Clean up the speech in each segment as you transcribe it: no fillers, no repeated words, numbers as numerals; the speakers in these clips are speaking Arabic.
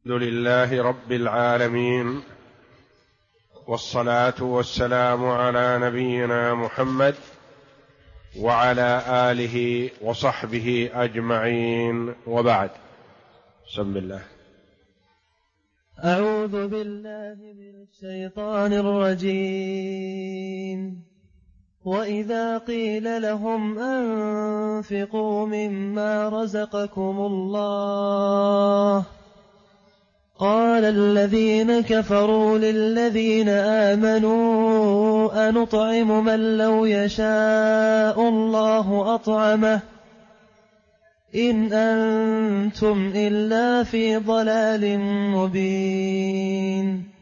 الحمد لله رب العالمين، والصلاة والسلام على نبينا محمد وعلى آله وصحبه أجمعين، وبعد. بسم الله. أعوذ بالله من الشيطان الرجيم. وإذا قيل لهم أنفقوا مما رزقكم الله قال الذين كفروا للذين آمنوا أنطعم من لو يشاء الله أطعمه إن أنتم إلا في ضلال مبين.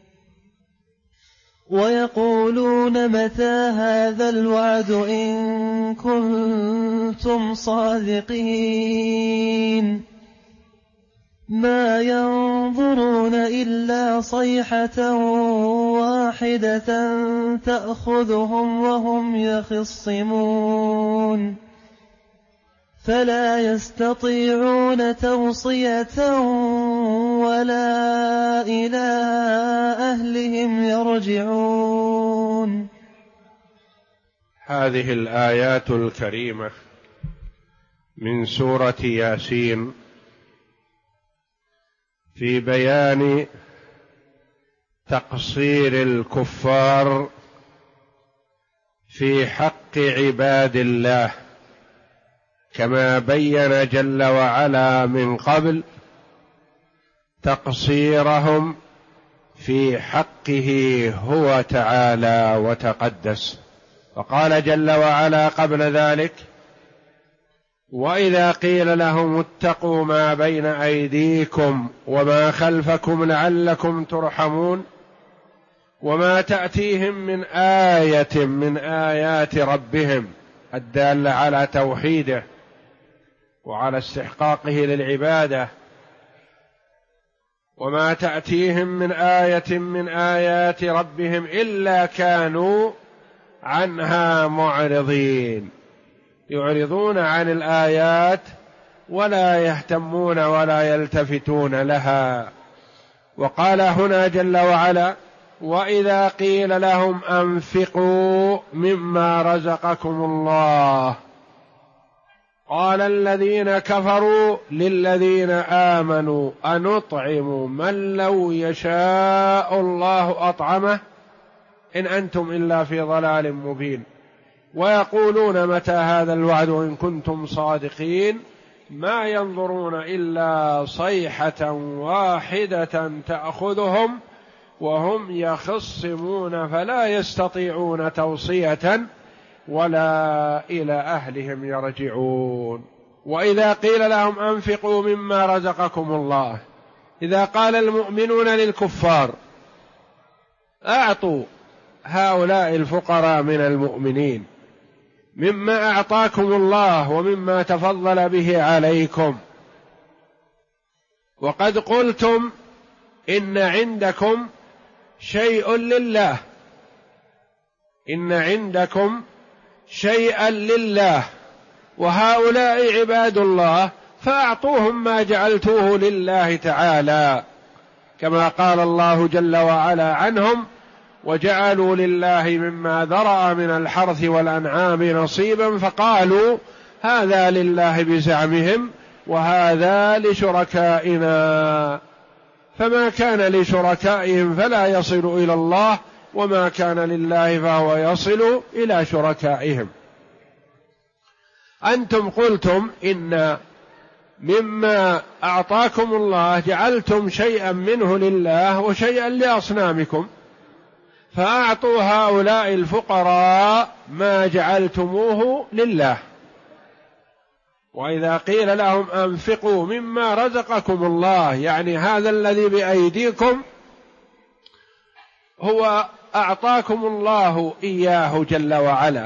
ويقولون متى هذا الوعد إن كنتم صادقين ما ينظرون إلا صيحة واحدة تأخذهم وهم يخصمون فلا يستطيعون توصية ولا إلى أهلهم يرجعون. هذه الآيات الكريمة من سورة ياسين في بيان تقصير الكفار في حق عباد الله، كما بين جل وعلا من قبل تقصيرهم في حقه هو تعالى وتقدس. وقال جل وعلا قبل ذلك: وإذا قيل لهم اتقوا ما بين أيديكم وما خلفكم لعلكم ترحمون وما تأتيهم من آية من آيات ربهم الدالة على توحيده وعلى استحقاقه للعبادة، وما تأتيهم من آية من آيات ربهم إلا كانوا عنها معرضين، يعرضون عن الآيات ولا يهتمون ولا يلتفتون لها. وقال هنا جل وعلا: وإذا قيل لهم أنفقوا مما رزقكم الله قال الذين كفروا للذين آمنوا أنطعم من لو يشاء الله أطعمه إن أنتم إلا في ضلال مبين. ويقولون متى هذا الوعد إن كنتم صادقين ما ينظرون إلا صيحة واحدة تأخذهم وهم يخصمون فلا يستطيعون توصية ولا إلى أهلهم يرجعون. وإذا قيل لهم أنفقوا مما رزقكم الله، إذا قال المؤمنون للكفار أعطوا هؤلاء الفقراء من المؤمنين مما أعطاكم الله ومما تفضل به عليكم، وقد قلتم إن عندكم شيء لله، إن عندكم شيئا لله وهؤلاء عباد الله فأعطوهم ما جعلتوه لله تعالى، كما قال الله جل وعلا عنهم: وجعلوا لله مما ذرأ من الحرث والأنعام نصيبا فقالوا هذا لله بزعمهم وهذا لشركائنا، فما كان لشركائهم فلا يصل إلى الله وما كان لله فهو يصل إلى شركائهم. أنتم قلتم إن مما أعطاكم الله جعلتم شيئا منه لله وشيئا لأصنامكم، فأعطوا هؤلاء الفقراء ما جعلتموه لله. وإذا قيل لهم أنفقوا مما رزقكم الله، يعني هذا الذي بأيديكم هو أعطاكم الله إياه جل وعلا،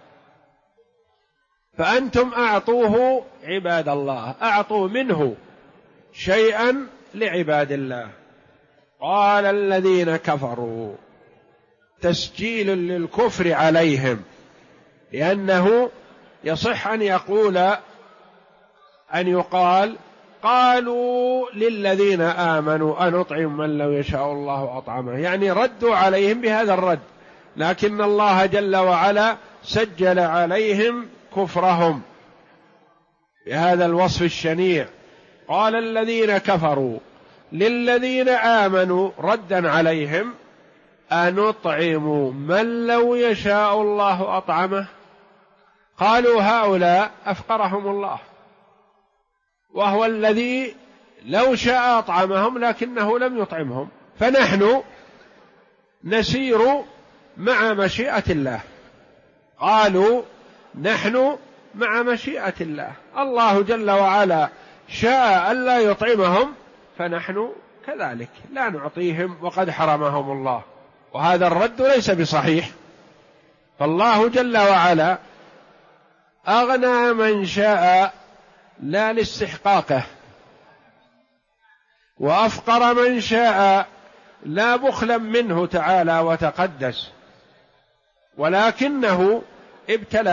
فأنتم أعطوه عباد الله، أعطوا منه شيئا لعباد الله. قال الذين كفروا، تسجيل للكفر عليهم، لأنه يصح أن يقال قالوا للذين آمنوا أنطعم من لو يشاء الله أطعمه، يعني ردوا عليهم بهذا الرد، لكن الله جل وعلا سجل عليهم كفرهم بهذا الوصف الشنيع. قال الذين كفروا للذين آمنوا ردا عليهم أنطعم من لو يشاء الله أطعمه. قالوا هؤلاء أفقرهم الله، وهو الذي لو شاء أطعمهم لكنه لم يطعمهم، فنحن نسير مع مشيئة الله. قالوا نحن مع مشيئة الله، الله جل وعلا شاء ألا يطعمهم فنحن كذلك لا نعطيهم وقد حرمهم الله، وهذا الرد ليس بصحيح. فالله جل وعلا أغنى من شاء لا لاستحقاقه، وأفقر من شاء لا بخلا منه تعالى وتقدس، ولكنه ابتلى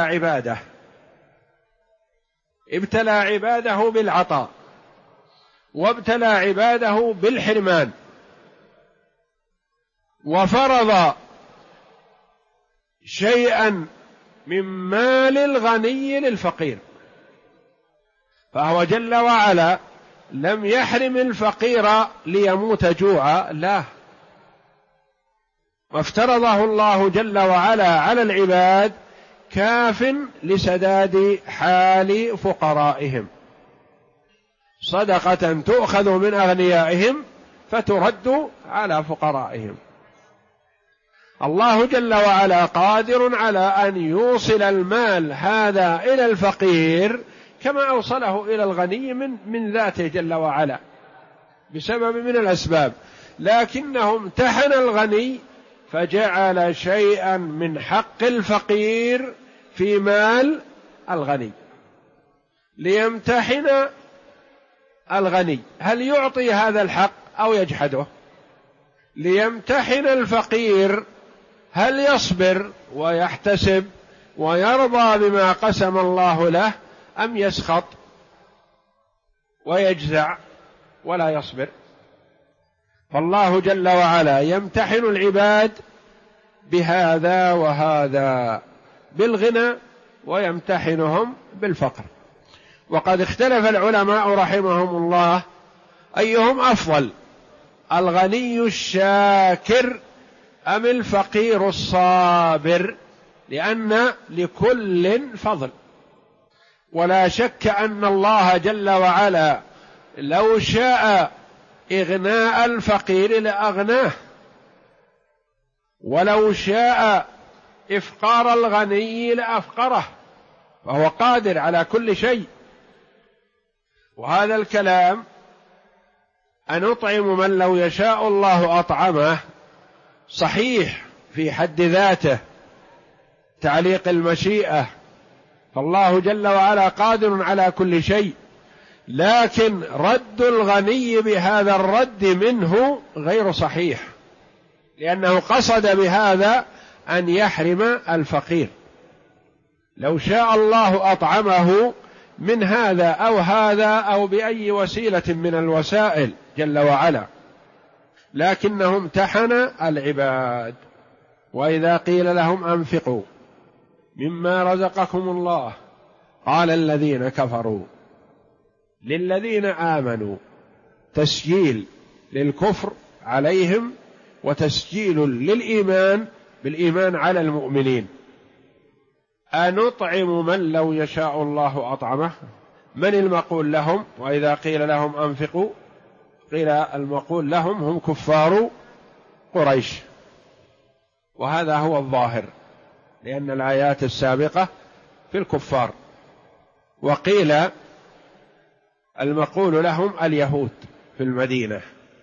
عباده بالعطاء، وابتلى عباده بالحرمان، وفرض شيئا من مال الغني للفقير، فهو جل وعلا لم يحرم الفقير ليموت جوعا، لا، وافترضه الله جل وعلا على العباد كاف لسداد حال فقرائهم، صدقة تؤخذ من أغنيائهم فترد على فقرائهم. الله جل وعلا قادر على أن يوصل المال هذا إلى الفقير كما أوصله إلى الغني من ذاته جل وعلا بسبب من الأسباب، لكنه امتحن الغني فجعل شيئا من حق الفقير في مال الغني ليمتحن الغني هل يعطي هذا الحق أو يجحده، ليمتحن الفقير هل يصبر ويحتسب ويرضى بما قسم الله له أم يسخط ويجزع ولا يصبر. فالله جل وعلا يمتحن العباد بهذا وهذا، بالغنى ويمتحنهم بالفقر. وقد اختلف العلماء رحمهم الله أيهم أفضل، الغني الشاكر أم الفقير الصابر، لأن لكل فضل، ولا شك أن الله جل وعلا لو شاء إغناء الفقير لأغناه، ولو شاء إفقار الغني لأفقره، فهو قادر على كل شيء. وهذا الكلام أنطعم من لو يشاء الله أطعمه صحيح في حد ذاته، تعليق المشيئة، فالله جل وعلا قادر على كل شيء، لكن رد الغني بهذا الرد منه غير صحيح، لأنه قصد بهذا أن يحرم الفقير. لو شاء الله أطعمه من هذا أو هذا أو بأي وسيلة من الوسائل جل وعلا، لكنه امتحن العباد. وإذا قيل لهم أنفقوا مما رزقكم الله قال الذين كفروا للذين آمنوا، تسجيل للكفر عليهم وتسجيل للإيمان بالإيمان على المؤمنين. أنطعم من لو يشاء الله أطعمه، من المقول لهم؟ وإذا قيل لهم أنفقوا قيل المقول لهم هم كفار قريش، وهذا هو الظاهر لأن الآيات السابقة في الكفار. وقيل المقول لهم اليهود في المدينة،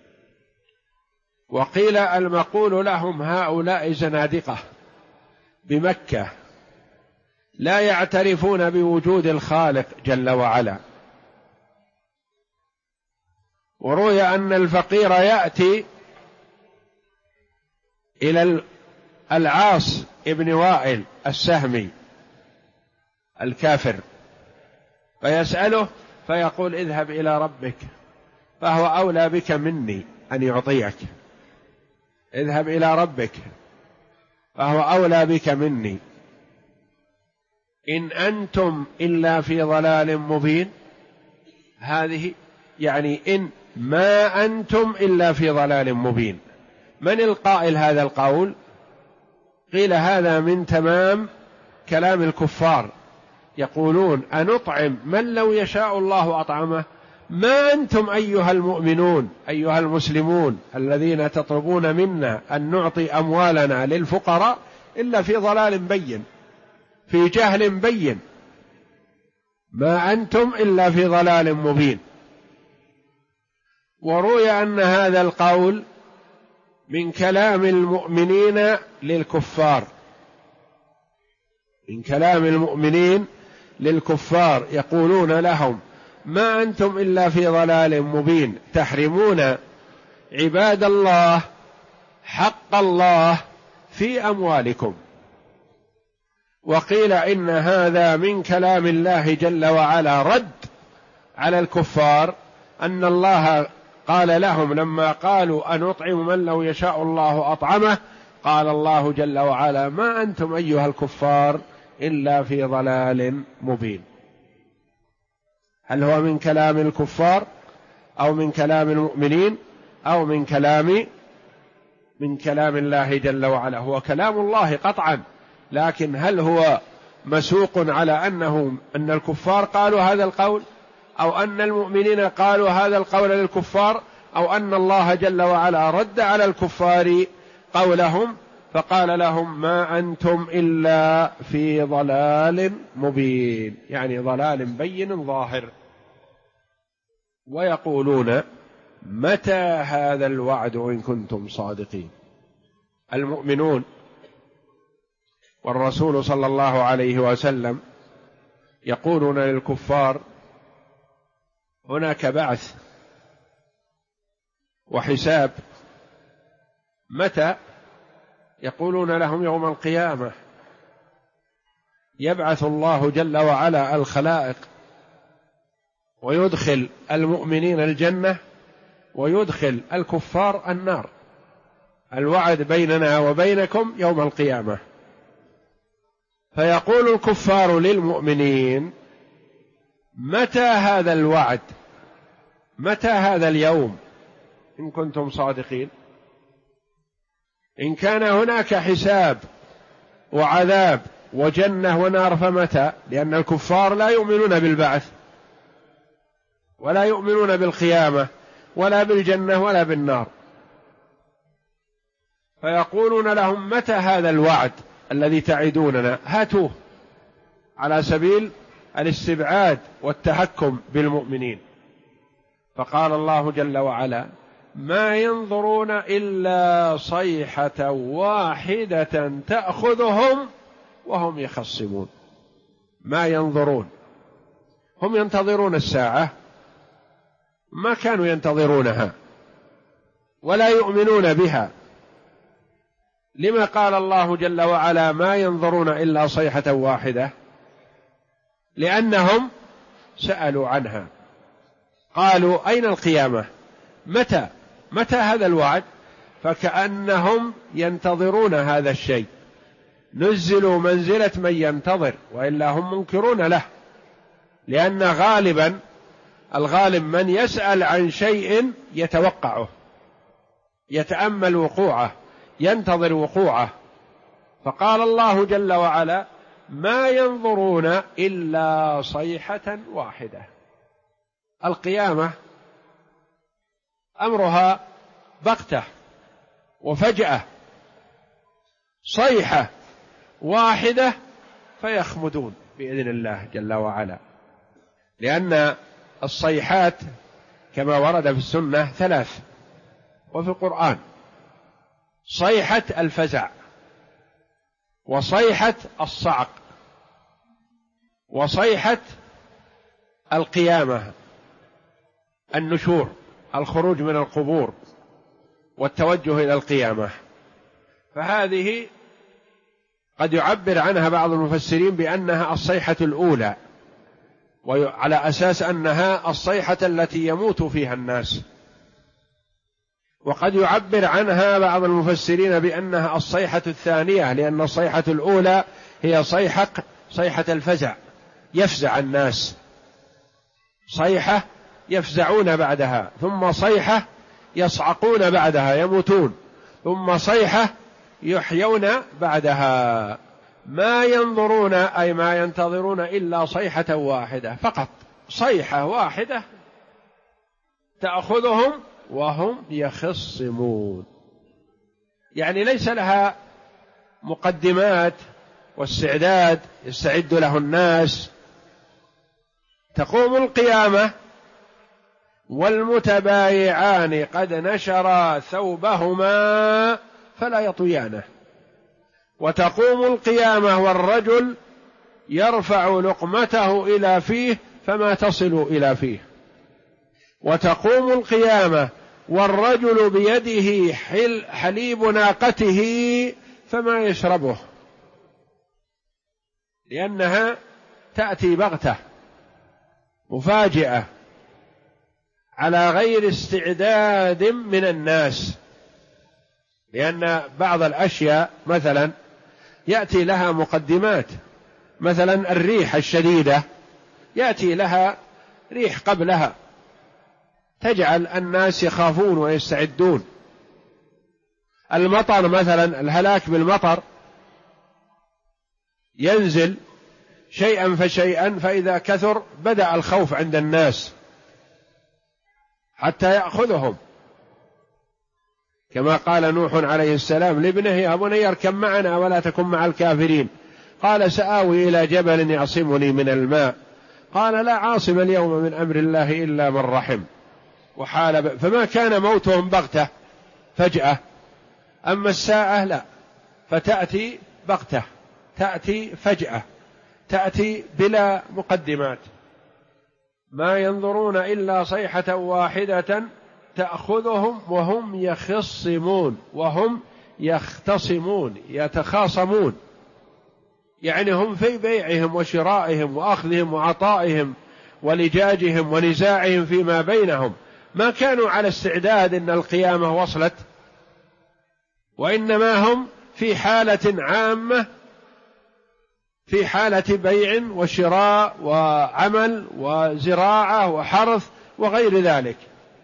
وقيل المقول لهم هؤلاء زنادقة بمكة لا يعترفون بوجود الخالق جل وعلا. وروي أن الفقير يأتي إلى العاص ابن وائل السهمي الكافر فيسأله فيقول اذهب إلى ربك فهو أولى بك مني أن يعطيك، اذهب إلى ربك فهو أولى بك مني، إن أنتم إلا في ضلال مبين. هذه يعني إن ما أنتم إلا في ضلال مبين. من القائل هذا القول؟ قيل هذا من تمام كلام الكفار، يقولون أنطعم من لو يشاء الله أطعمه. ما أنتم أيها المؤمنون أيها المسلمون الذين تطلبون منا أن نعطي أموالنا للفقراء إلا في ضلال بين، في جهل بين، ما أنتم إلا في ضلال مبين. وروي أن هذا القول من كلام المؤمنين للكفار، من كلام المؤمنين للكفار، يقولون لهم ما أنتم إلا في ضلال مبين، تحرمون عباد الله حق الله في أموالكم. وقيل إن هذا من كلام الله جل وعلا رد على الكفار، أن الله قال لهم لما قالوا أنطعم من لو يشاء الله أطعمه، قال الله جل وعلا ما أنتم أيها الكفار إلا في ضلال مبين. هل هو من كلام الكفار أو من كلام المؤمنين أو من كلام الله جل وعلا؟ هو كلام الله قطعا، لكن هل هو مسوق على أن الكفار قالوا هذا القول، أو أن المؤمنين قالوا هذا القول للكفار، أو أن الله جل وعلا رد على الكفار قولهم فقال لهم ما أنتم إلا في ضلال مبين، يعني ضلال بين ظاهر. ويقولون متى هذا الوعد إن كنتم صادقين. المؤمنون والرسول صلى الله عليه وسلم يقولون للكفار هناك بعث وحساب، متى؟ يقولون لهم يوم القيامة يبعث الله جل وعلا الخلائق ويدخل المؤمنين الجنة ويدخل الكفار النار، الوعد بيننا وبينكم يوم القيامة. فيقول الكفار للمؤمنين متى هذا الوعد، متى هذا اليوم إن كنتم صادقين؟ إن كان هناك حساب وعذاب وجنة ونار فمتى؟ لأن الكفار لا يؤمنون بالبعث ولا يؤمنون بالقيامة ولا بالجنة ولا بالنار. فيقولون لهم متى هذا الوعد الذي تعدوننا؟ هاتوه، على سبيل الاستبعاد والتحكم بالمؤمنين. فقال الله جل وعلا ما ينظرون إلا صيحة واحدة تأخذهم وهم يخصمون. ما ينظرون، هم ينتظرون الساعة، ما كانوا ينتظرونها ولا يؤمنون بها. لما قال الله جل وعلا ما ينظرون إلا صيحة واحدة؟ لأنهم سألوا عنها، قالوا أين القيامة؟ متى هذا الوعد؟ فكأنهم ينتظرون هذا الشيء، نزلوا منزلة من ينتظر، وإلا هم منكرون له. لأن الغالب من يسأل عن شيء يتوقعه، يتأمل وقوعه، ينتظر وقوعه. فقال الله جل وعلا ما ينظرون إلا صيحة واحدة. القيامة أمرها بغتة وفجأة، صيحة واحدة فيخمدون بإذن الله جل وعلا. لأن الصيحات كما ورد في السنة 3 وفي القرآن: صيحة الفزع، وصيحة الصعق، وصيحة القيامة، النشور، الخروج من القبور والتوجه إلى القيامة. فهذه قد يعبر عنها بعض المفسرين بأنها الصيحة الأولى، وعلى أساس أنها الصيحة التي يموت فيها الناس. وقد يعبر عنها بعض المفسرين بأنها الصيحة الثانية، لأن الصيحة الأولى هي صيحة الفزع، يفزع الناس، صيحة يفزعون بعدها، ثم صيحة يصعقون بعدها يموتون، ثم صيحة يحيون بعدها. ما ينظرون أي ما ينتظرون إلا صيحة واحدة فقط، صيحة واحدة تأخذهم وهم يخصمون، يعني ليس لها مقدمات واستعداد يستعد له الناس. تقوم القيامة والمتبايعان قد نشرا ثوبهما فلا يطويانه، وتقوم القيامة والرجل يرفع لقمته إلى فيه فما تصل إلى فيه، وتقوم القيامة والرجل بيده حليب ناقته فما يشربه، لأنها تأتي بغتة مفاجئة على غير استعداد من الناس. لأن بعض الأشياء مثلا يأتي لها مقدمات، مثلا الريح الشديدة يأتي لها ريح قبلها تجعل الناس يخافون ويستعدون. المطر مثلا، الهلاك بالمطر ينزل شيئا فشيئا، فإذا كثر بدأ الخوف عند الناس حتى يأخذهم، كما قال نوح عليه السلام لابنه: يا بني اركب معنا ولا تكن مع الكافرين. قال: سآوي إلى جبل يعصمني من الماء. قال: لا عاصم اليوم من أمر الله إلا من رحم. فما كان موتهم بغتة فجأة، أما الساعة لا، فتأتي بغتة، تأتي فجأة، تأتي بلا مقدمات. ما ينظرون إلا صيحة واحدة تأخذهم وهم يخصمون، وهم يختصمون يتخاصمون، يعني هم في بيعهم وشرائهم وأخذهم وعطائهم ولجاجهم ونزاعهم فيما بينهم، ما كانوا على استعداد إن القيامة وصلت، وإنما هم في حالة عامة، في حالة بيع وشراء وعمل وزراعة وحرث وغير ذلك.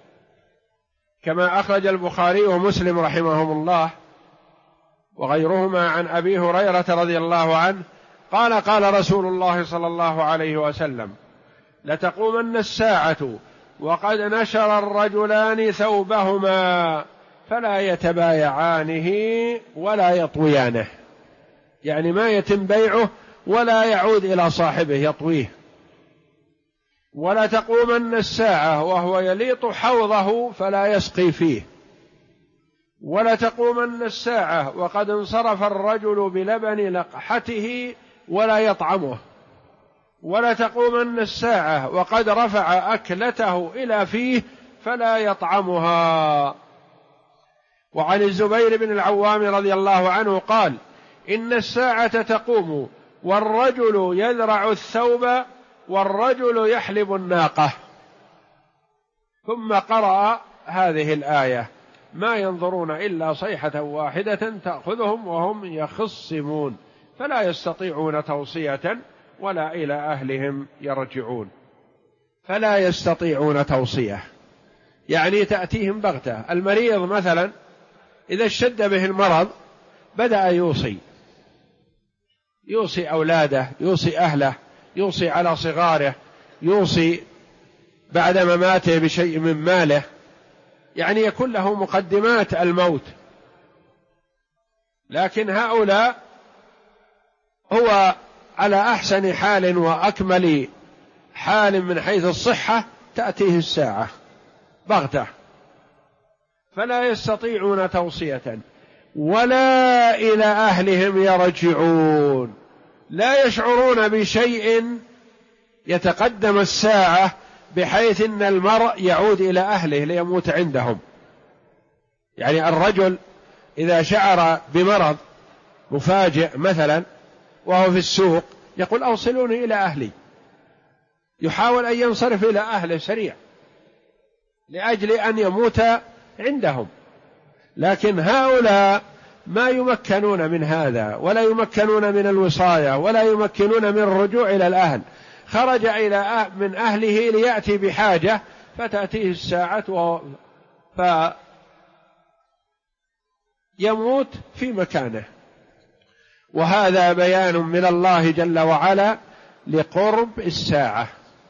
كما أخرج البخاري ومسلم رحمهم الله وغيرهما عن أبي هريرة رضي الله عنه قال: قال رسول الله صلى الله عليه وسلم: لتقومن الساعة وقد نشر الرجلان ثوبهما فلا يتبايعانه ولا يطويانه، يعني ما يتم بيعه ولا يعود إلى صاحبه يطويه. ولا تقومن الساعة وهو يليط حوضه فلا يسقي فيه. ولا تقومن الساعة وقد انصرف الرجل بلبن لقحته ولا يطعمه. ولا تقومن الساعة وقد رفع أكلته إلى فيه فلا يطعمها. وعن الزبير بن العوام رضي الله عنه قال: إن الساعة تقوم والرجل يذرع الثوب والرجل يحلب الناقة. ثم قرأ هذه الآية: ما ينظرون إلا صيحة واحدة تأخذهم وهم يخصمون فلا يستطيعون توصية ولا إلى أهلهم يرجعون. فلا يستطيعون توصية يعني تأتيهم بغتة. المريض مثلا إذا اشتد به المرض بدأ يوصي أولاده، يوصي أهله، يوصي على صغاره، يوصي بعد مماته بشيء من ماله، يعني يكون له مقدمات الموت. لكن هؤلاء هو على أحسن حال وأكمل حال من حيث الصحة، تأتيه الساعة بغتة، فلا يستطيعون توصية ولا إلى أهلهم يرجعون، لا يشعرون بشيء يتقدم الساعة بحيث أن المرء يعود إلى أهله ليموت عندهم. يعني الرجل إذا شعر بمرض مفاجئ مثلا وهو في السوق يقول: أوصلوني إلى أهلي، يحاول أن ينصرف إلى أهله سريع لأجل أن يموت عندهم، لكن هؤلاء ما يمكنون من هذا، ولا يمكنون من الوصاية، ولا يمكنون من الرجوع إلى الأهل. خرج من أهله ليأتي بحاجة فتأتيه الساعة فيموت في مكانه. وهذا بيان من الله جل وعلا لقرب الساعة،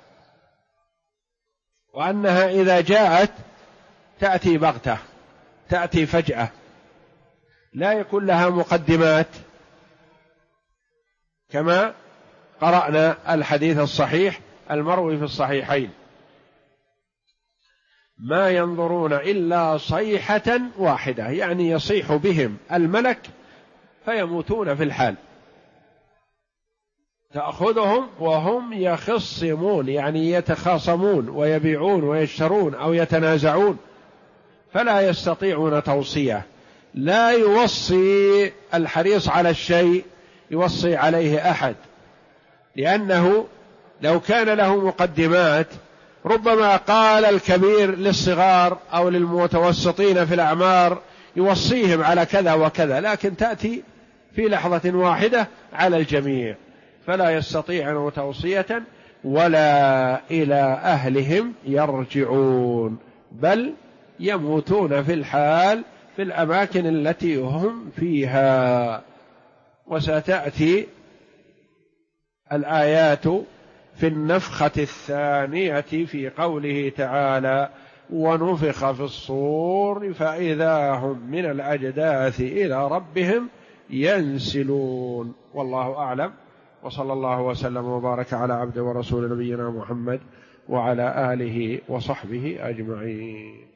وأنها إذا جاءت تأتي بغتة، تأتي فجأة، لا يكون لها مقدمات، كما قرأنا الحديث الصحيح المروي في الصحيحين: ما ينظرون إلا صيحة واحدة، يعني يصيح بهم الملك فيموتون في الحال، تأخذهم وهم يخصمون، يعني يتخاصمون ويبيعون ويشترون أو يتنازعون، فلا يستطيعون توصية. لا يوصي الحريص على الشيء يوصي عليه أحد، لأنه لو كان له مقدمات ربما قال الكبير للصغار أو للمتوسطين في الأعمار يوصيهم على كذا وكذا، لكن تأتي في لحظة واحدة على الجميع، فلا يستطيعون توصية ولا إلى أهلهم يرجعون، بل يموتون في الحال في الأماكن التي هم فيها. وستأتي الآيات في النفخة الثانية في قوله تعالى: ونفخ في الصور فإذا هم من الأجداث إلى ربهم ينسلون. والله أعلم، وصلى الله وسلم وبارك على عبد ورسول نبينا محمد وعلى آله وصحبه أجمعين.